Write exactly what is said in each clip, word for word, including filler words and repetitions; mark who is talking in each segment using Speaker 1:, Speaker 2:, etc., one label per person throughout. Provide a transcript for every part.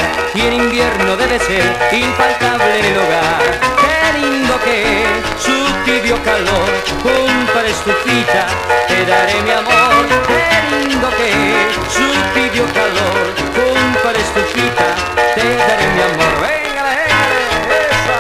Speaker 1: y en invierno debe ser infaltable en el hogar. Qué lindo que es su tibio calor, junto a la estufita te daré mi amor. Qué lindo que es su tibio calor, junto a la estufita te daré mi amor. Venga, venga, esa.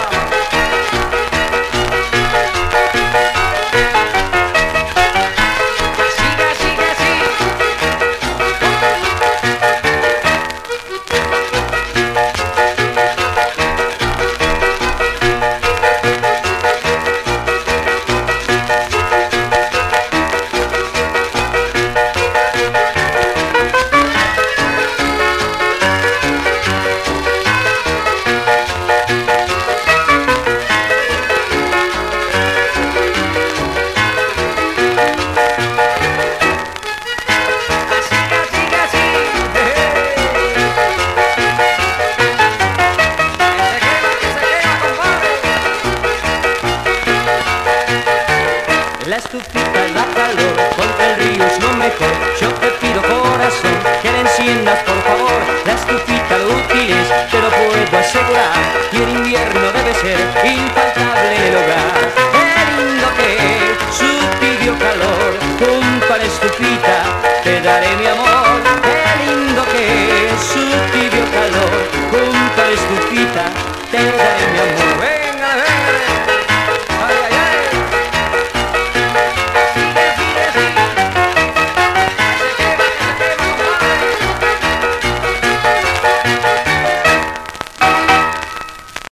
Speaker 1: La estufita da calor, contra el río es lo mejor. Yo te pido corazón que la enciendas por favor. La estufita lo útil es, te lo puedo asegurar, y en invierno debe ser infaltable en el hogar. Qué lindo que es su tibio calor, junto a la estufita te daré mi amor.